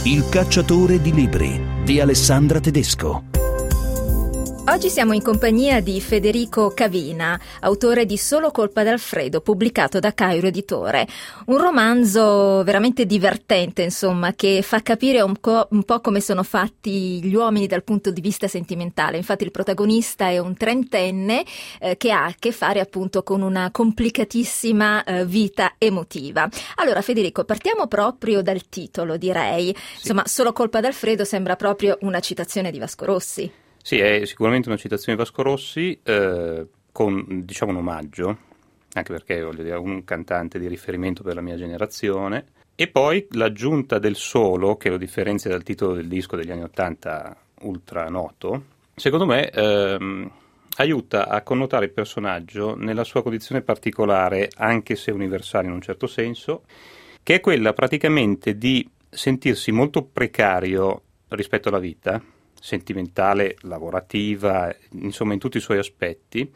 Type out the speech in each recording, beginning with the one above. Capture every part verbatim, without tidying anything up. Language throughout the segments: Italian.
Il cacciatore di libri di Alessandra Tedesco. Oggi siamo in compagnia di Federico Cavina, autore di Solo colpa d'Alfredo, pubblicato da Cairo Editore. Un romanzo veramente divertente, insomma, che fa capire un po', un po' come sono fatti gli uomini dal punto di vista sentimentale. Infatti il protagonista è un trentenne eh, che ha a che fare appunto con una complicatissima eh, vita emotiva. Allora Federico, partiamo proprio dal titolo, direi. Sì. Insomma, Solo colpa d'Alfredo sembra proprio una citazione di Vasco Rossi. Sì, è sicuramente una citazione di Vasco Rossi, eh, con diciamo un omaggio, anche perché voglio dire, è un cantante di riferimento per la mia generazione, e poi l'aggiunta del solo, che lo differenzia dal titolo del disco degli anni Ottanta ultra noto, secondo me ehm, aiuta a connotare il personaggio nella sua condizione particolare, anche se universale in un certo senso, che è quella praticamente di sentirsi molto precario rispetto alla vita, sentimentale, lavorativa, insomma in tutti i suoi aspetti,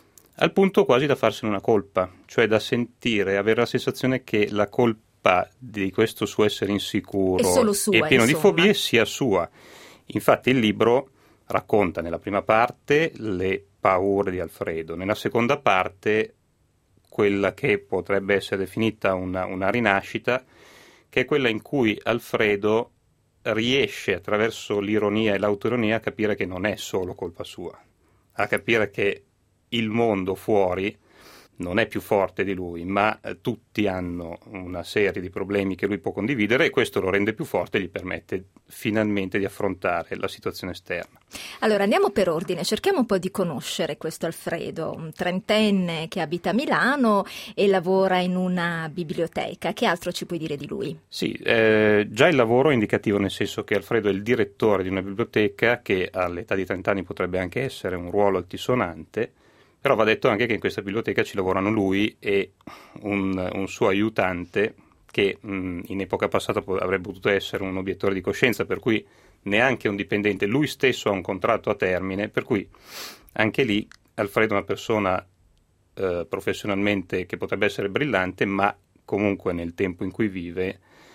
al punto quasi da farsene una colpa, cioè da sentire, avere la sensazione che la colpa di questo suo essere insicuro sua, e pieno insomma. di fobie sia sua. Infatti il libro racconta nella prima parte le paure di Alfredo, nella seconda parte quella che potrebbe essere definita una, una rinascita, che è quella in cui Alfredo riesce attraverso l'ironia e l'autoironia a capire che non è solo colpa sua, a capire che il mondo fuori non è più forte di lui, ma eh, tutti hanno una serie di problemi che lui può condividere e questo lo rende più forte e gli permette finalmente di affrontare la situazione esterna. Allora andiamo per ordine, cerchiamo un po' di conoscere questo Alfredo, un trentenne che abita a Milano e lavora in una biblioteca. Che altro ci puoi dire di lui? Sì, eh, già il lavoro è indicativo, nel senso che Alfredo è il direttore di una biblioteca che all'età di trenta anni potrebbe anche essere un ruolo altisonante. Però va detto anche che in questa biblioteca ci lavorano lui e un, un suo aiutante che mh, in epoca passata po- avrebbe potuto essere un obiettore di coscienza, per cui neanche un dipendente, lui stesso ha un contratto a termine, per cui anche lì Alfredo è una persona eh, professionalmente che potrebbe essere brillante, ma comunque nel tempo in cui vive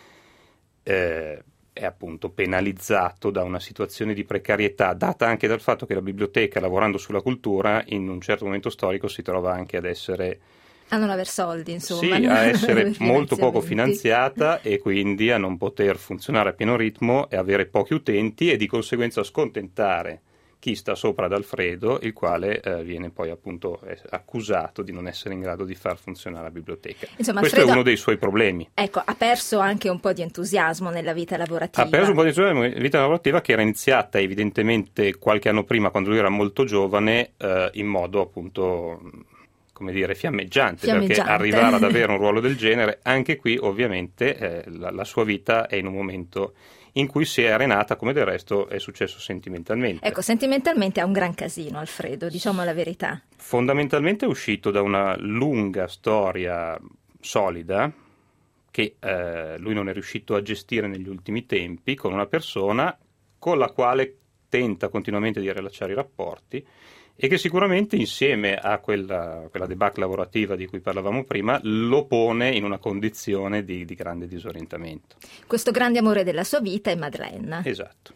eh, è appunto penalizzato da una situazione di precarietà data anche dal fatto che la biblioteca, lavorando sulla cultura, in un certo momento storico si trova anche ad essere a non aver soldi, insomma. Sì, a essere molto poco finanziata e quindi a non poter funzionare a pieno ritmo e avere pochi utenti e di conseguenza scontentare chi sta sopra ad Alfredo, il quale eh, viene poi appunto accusato di non essere in grado di far funzionare la biblioteca. Insomma, Questo Alfredo, è uno dei suoi problemi. Ecco, ha perso anche un po' di entusiasmo nella vita lavorativa. Ha perso un po' di entusiasmo nella vita lavorativa che era iniziata evidentemente qualche anno prima, quando lui era molto giovane, eh, in modo appunto, come dire, fiammeggiante, fiammeggiante. Perché arrivare ad avere un ruolo del genere, anche qui ovviamente eh, la, la sua vita è in un momento in cui si è arenata, come del resto è successo sentimentalmente. Ecco, sentimentalmente ha un gran casino Alfredo, diciamo la verità. Fondamentalmente è uscito da una lunga storia solida che eh, lui non è riuscito a gestire negli ultimi tempi con una persona con la quale tenta continuamente di riallacciare i rapporti e che sicuramente insieme a quella, quella debacle lavorativa di cui parlavamo prima lo pone in una condizione di, di grande disorientamento. Questo grande amore della sua vita è Madeleine. Esatto.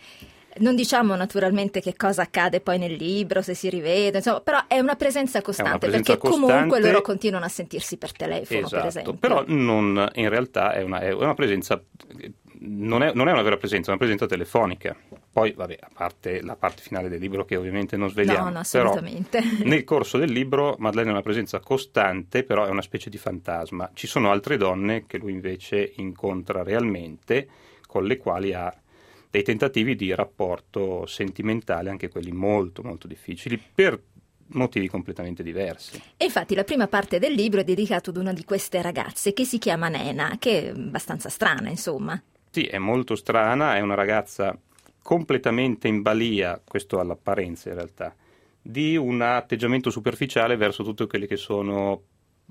Non diciamo naturalmente che cosa accade poi nel libro, se si rivede, insomma, però è una presenza costante, una presenza perché costante, comunque loro continuano a sentirsi per telefono, esatto, per esempio. Però non, in realtà è una, è una presenza, non è, non è una vera presenza, è una presenza telefonica. Poi, vabbè, a parte la parte finale del libro che ovviamente non svegliamo. No, no, assolutamente. Però, nel corso del libro Madeleine è una presenza costante, però è una specie di fantasma. Ci sono altre donne che lui invece incontra realmente, con le quali ha dei tentativi di rapporto sentimentale, anche quelli molto molto difficili, per motivi completamente diversi. E infatti la prima parte del libro è dedicato ad una di queste ragazze che si chiama Nena, che è abbastanza strana, insomma. Sì, è molto strana, è una ragazza completamente in balia, questo all'apparenza in realtà, di un atteggiamento superficiale verso tutte quelle che sono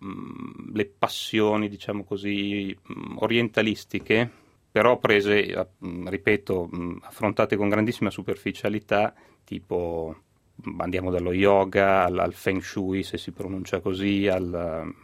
mh, le passioni, diciamo così, mh, orientalistiche, però prese, mh, ripeto, mh, affrontate con grandissima superficialità, tipo andiamo dallo yoga al, al feng shui, se si pronuncia così, al,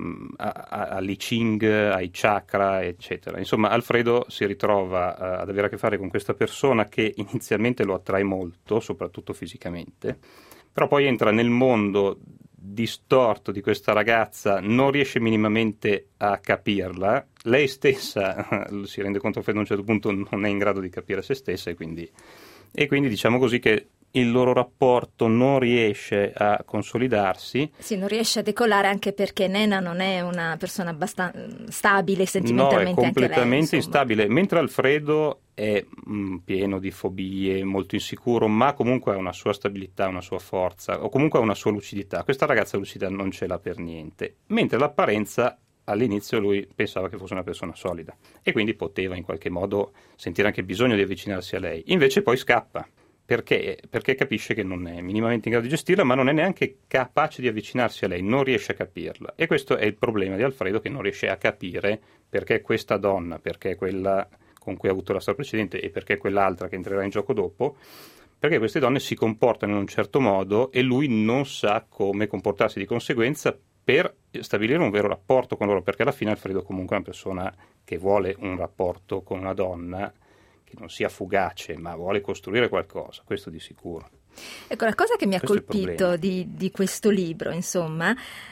a, a, all'I Ching, ai chakra, eccetera. Insomma, Alfredo si ritrova uh, ad avere a che fare con questa persona che inizialmente lo attrae molto, soprattutto fisicamente, però poi entra nel mondo distorto di questa ragazza, non riesce minimamente a capirla, lei stessa si rende conto che a un certo punto non è in grado di capire se stessa e quindi, e quindi diciamo così che il loro rapporto non riesce a consolidarsi. Sì, non riesce a decollare anche perché Nena non è una persona abbastanza stabile sentimentalmente. No, è completamente anche lei, instabile, mentre Alfredo è mh, pieno di fobie, molto insicuro, ma comunque ha una sua stabilità, una sua forza, o comunque ha una sua lucidità. Questa ragazza lucida non ce l'ha per niente, mentre l'apparenza all'inizio lui pensava che fosse una persona solida e quindi poteva in qualche modo sentire anche bisogno di avvicinarsi a lei. Invece poi scappa. Perché? Perché capisce che non è minimamente in grado di gestirla, ma non è neanche capace di avvicinarsi a lei, non riesce a capirla. E questo è il problema di Alfredo, che non riesce a capire perché questa donna, perché quella con cui ha avuto la storia precedente e perché quell'altra che entrerà in gioco dopo, perché queste donne si comportano in un certo modo e lui non sa come comportarsi di conseguenza per stabilire un vero rapporto con loro, perché alla fine Alfredo comunque è una persona che vuole un rapporto con una donna che non sia fugace, ma vuole costruire qualcosa, questo di sicuro. Ecco, la cosa che mi ha Questo colpito di, di questo libro, insomma,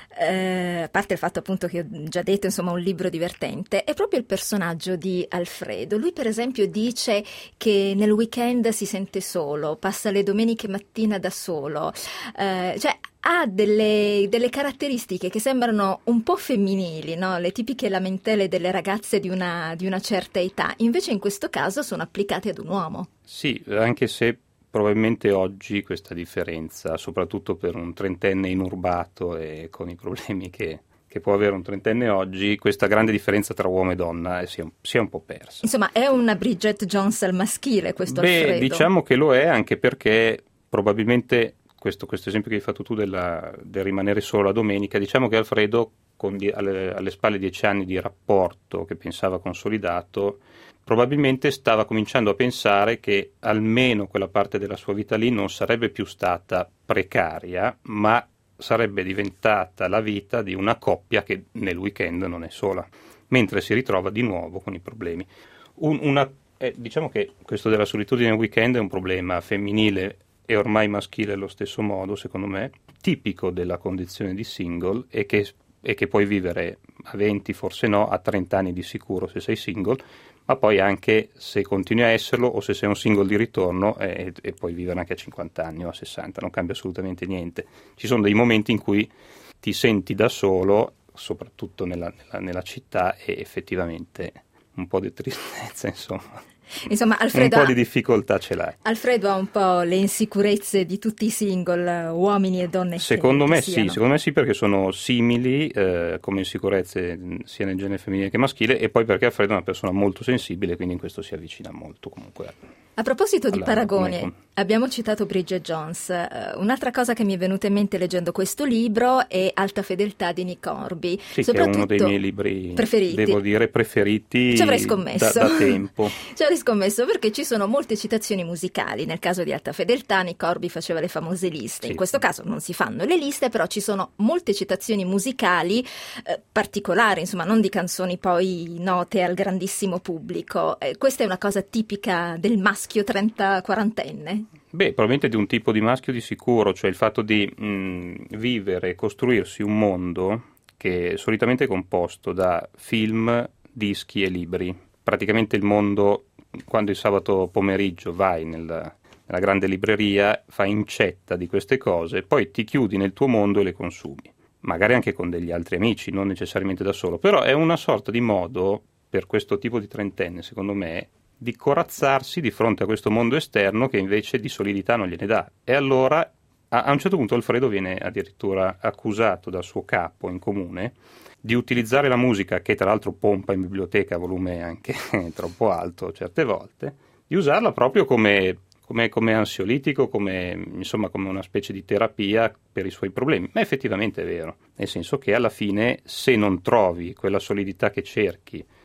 eh, a parte il fatto appunto che ho già detto, insomma, un libro divertente, è proprio il personaggio di Alfredo. Lui, per esempio, dice che nel weekend si sente solo, passa le domeniche mattina da solo, eh, cioè ha delle, delle caratteristiche che sembrano un po' femminili, no? Le tipiche lamentele delle ragazze di una, di una certa età, invece in questo caso sono applicate ad un uomo. Sì, anche se probabilmente oggi questa differenza, soprattutto per un trentenne inurbato e con i problemi che, che può avere un trentenne oggi, questa grande differenza tra uomo e donna si è un, si è un po' persa. Insomma, è una Bridget Jones al maschile questo Beh, Alfredo. diciamo che lo è, anche perché probabilmente questo, questo esempio che hai fatto tu della, del rimanere solo la domenica, diciamo che Alfredo con die, alle, alle spalle dieci anni di rapporto che pensava consolidato, probabilmente stava cominciando a pensare che almeno quella parte della sua vita lì non sarebbe più stata precaria, ma sarebbe diventata la vita di una coppia che nel weekend non è sola, mentre si ritrova di nuovo con i problemi. Un, una, eh, diciamo che questo della solitudine nel weekend è un problema femminile e ormai maschile allo stesso modo, secondo me, tipico della condizione di single e che, e che puoi vivere a venti, forse no, a trenta anni di sicuro se sei single, ma poi anche se continui a esserlo o se sei un single di ritorno e, e puoi vivere anche a cinquanta anni o a sessanta, non cambia assolutamente niente. Ci sono dei momenti in cui ti senti da solo, soprattutto nella, nella, nella città, e effettivamente un po' di tristezza, insomma. Insomma, Alfredo un po' ha, di difficoltà ce l'hai. Alfredo ha un po' le insicurezze di tutti i single, uomini e donne. Secondo che, me che sì, siano. secondo me sì, perché sono simili eh, come insicurezze sia nel genere femminile che maschile, e poi perché Alfredo è una persona molto sensibile, quindi in questo si avvicina molto comunque. A proposito di alla, paragoni, come... abbiamo citato Bridget Jones. Uh, un'altra cosa che mi è venuta in mente leggendo questo libro è Alta fedeltà di Nick Hornby. Sì, che è uno dei miei libri, preferiti. devo dire, preferiti Ci avrei scommesso. Da, da tempo. Ci avrei scommesso perché ci sono molte citazioni musicali. Nel caso di Alta fedeltà, Nick Hornby faceva le famose liste. Sì. In questo caso non si fanno le liste, però ci sono molte citazioni musicali eh, particolari, insomma, non di canzoni poi note al grandissimo pubblico. Eh, questa è una cosa tipica del maschio trenta-quarantenne? Beh, probabilmente di un tipo di maschio di sicuro, cioè il fatto di mh, vivere e costruirsi un mondo che è solitamente composto da film, dischi e libri. Praticamente il mondo, quando il sabato pomeriggio vai nel, nella grande libreria, fai incetta di queste cose, poi ti chiudi nel tuo mondo e le consumi. Magari anche con degli altri amici, non necessariamente da solo, però è una sorta di modo per questo tipo di trentenne, secondo me, di corazzarsi di fronte a questo mondo esterno che invece di solidità non gliene dà. E allora a, a un certo punto Alfredo viene addirittura accusato dal suo capo in comune di utilizzare la musica, che tra l'altro pompa in biblioteca a volume anche troppo alto certe volte, di usarla proprio come, come, come ansiolitico, come, insomma, come una specie di terapia per i suoi problemi. Ma effettivamente è vero, nel senso che alla fine, se non trovi quella solidità che cerchi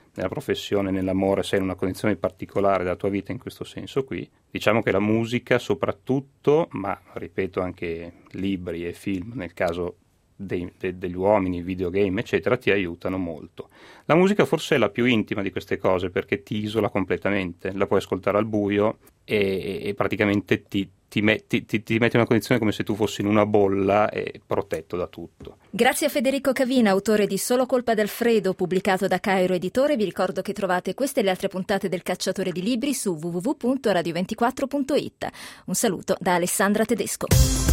nella professione, nell'amore, sei in una condizione particolare della tua vita in questo senso qui. Diciamo che la musica soprattutto, ma ripeto anche libri e film nel caso dei, de, degli uomini, videogame eccetera, ti aiutano molto. La musica forse è la più intima di queste cose perché ti isola completamente, la puoi ascoltare al buio e, e praticamente ti Ti metti, ti, ti metti in una condizione come se tu fossi in una bolla e protetto da tutto. Grazie a Federico Cavina, autore di Solo colpa d'Alfredo, pubblicato da Cairo Editore. Vi ricordo che trovate queste e le altre puntate del Cacciatore di Libri su w w w punto radio ventiquattro punto it. Un saluto da Alessandra Tedesco.